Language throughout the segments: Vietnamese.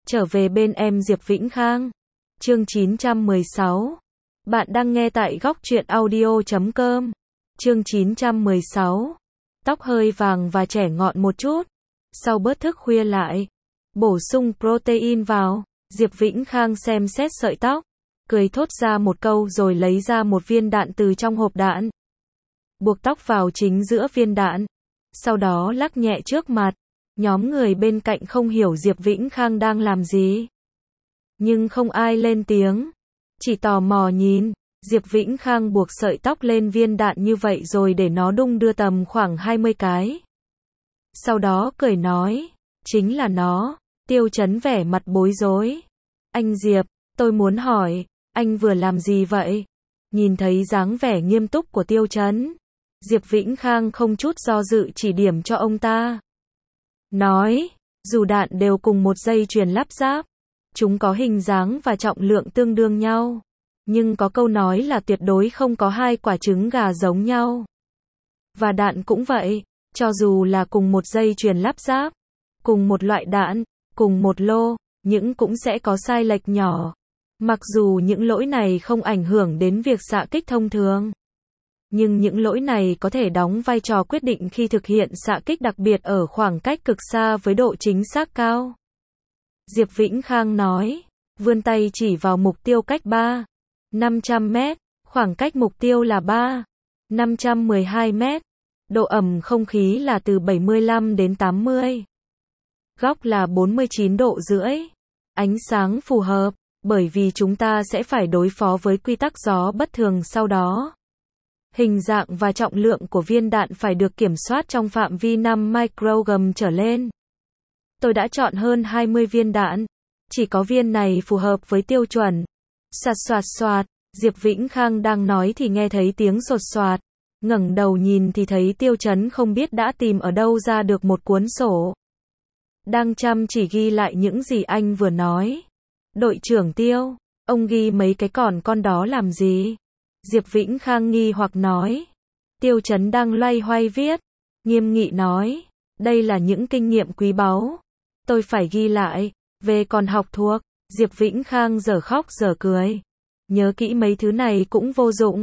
Trở về bên em Diệp Vĩnh Khang. Chương 916. Bạn đang nghe tại góc truyện audio.com. Chương 916. Tóc hơi vàng và trẻ ngọn một chút. Sau bớt thức khuya lại, bổ sung protein vào. Diệp Vĩnh Khang xem xét sợi tóc, cười thốt ra một câu rồi lấy ra một viên đạn từ trong hộp đạn. Buộc tóc vào chính giữa viên đạn. Sau đó lắc nhẹ trước mặt. Nhóm người bên cạnh không hiểu Diệp Vĩnh Khang đang làm gì. Nhưng không ai lên tiếng. Chỉ tò mò nhìn. Diệp Vĩnh Khang buộc sợi tóc lên viên đạn như vậy rồi để nó đung đưa tầm khoảng 20 cái. Sau đó cười nói. Chính là nó. Tiêu Chấn vẻ mặt bối rối. Anh Diệp, tôi muốn hỏi, anh vừa làm gì vậy? Nhìn thấy dáng vẻ nghiêm túc của Tiêu Chấn, Diệp Vĩnh Khang không chút do dự chỉ điểm cho ông ta. Nói, dù đạn đều cùng một dây chuyền lắp ráp, chúng có hình dáng và trọng lượng tương đương nhau, nhưng có câu nói là tuyệt đối không có hai quả trứng gà giống nhau. Và đạn cũng vậy, cho dù là cùng một dây chuyền lắp ráp, cùng một loại đạn, cùng một lô, nhưng cũng sẽ có sai lệch nhỏ. Mặc dù những lỗi này không ảnh hưởng đến việc xạ kích thông thường, nhưng những lỗi này có thể đóng vai trò quyết định khi thực hiện xạ kích, đặc biệt ở khoảng cách cực xa với độ chính xác cao. Diệp Vĩnh Khang nói, vươn tay chỉ vào mục tiêu cách 500 mét, khoảng cách mục tiêu là 512 mét, độ ẩm không khí là từ 75 đến 80. Góc là 49 độ rưỡi. Ánh sáng phù hợp, bởi vì chúng ta sẽ phải đối phó với quy tắc gió bất thường sau đó. Hình dạng và trọng lượng của viên đạn phải được kiểm soát trong phạm vi 5 microgram trở lên. Tôi đã chọn hơn 20 viên đạn. Chỉ có viên này phù hợp với tiêu chuẩn. Soạt soạt soạt, Diệp Vĩnh Khang đang nói thì nghe thấy tiếng sột soạt. Ngẩng đầu nhìn thì thấy Tiêu Chấn không biết đã tìm ở đâu ra được một cuốn sổ. Đang chăm chỉ ghi lại những gì anh vừa nói. Đội trưởng Tiêu, ông ghi mấy cái con đó làm gì? Diệp Vĩnh Khang nghi hoặc nói. Tiêu Chấn đang loay hoay viết. Nghiêm nghị nói. Đây là những kinh nghiệm quý báu. Tôi phải ghi lại. Về còn học thuộc. Diệp Vĩnh Khang dở khóc dở cười. Nhớ kỹ mấy thứ này cũng vô dụng.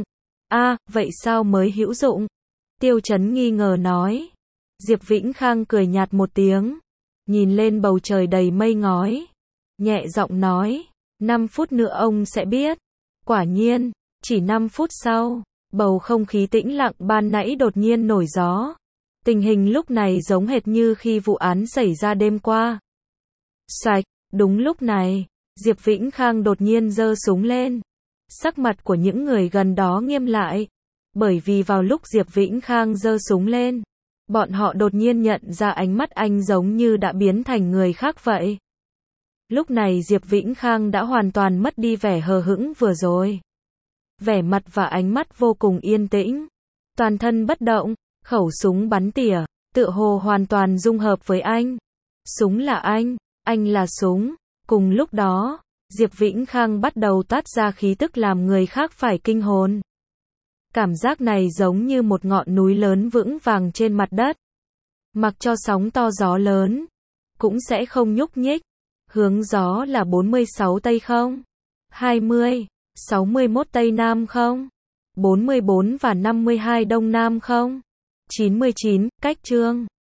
Vậy sao mới hữu dụng? Tiêu Chấn nghi ngờ nói. Diệp Vĩnh Khang cười nhạt một tiếng. Nhìn lên bầu trời đầy mây ngói. Nhẹ giọng nói. 5 phút nữa ông sẽ biết. Quả nhiên, chỉ 5 phút sau, bầu không khí tĩnh lặng ban nãy đột nhiên nổi gió. Tình hình lúc này giống hệt như khi vụ án xảy ra đêm qua. Xoạch, đúng lúc này, Diệp Vĩnh Khang đột nhiên giơ súng lên. Sắc mặt của những người gần đó nghiêm lại. Bởi vì vào lúc Diệp Vĩnh Khang giơ súng lên, bọn họ đột nhiên nhận ra ánh mắt anh giống như đã biến thành người khác vậy. Lúc này Diệp Vĩnh Khang đã hoàn toàn mất đi vẻ hờ hững vừa rồi. Vẻ mặt và ánh mắt vô cùng yên tĩnh. Toàn thân bất động, khẩu súng bắn tỉa, tựa hồ hoàn toàn dung hợp với anh. Súng là anh là súng. Cùng lúc đó, Diệp Vĩnh Khang bắt đầu toát ra khí tức làm người khác phải kinh hồn. Cảm giác này giống như một ngọn núi lớn vững vàng trên mặt đất. Mặc cho sóng to gió lớn, cũng sẽ không nhúc nhích. Hướng gió là 46 Tây không? 20, 61 Tây Nam không? 44 và 52 Đông Nam không? 99, cách chương.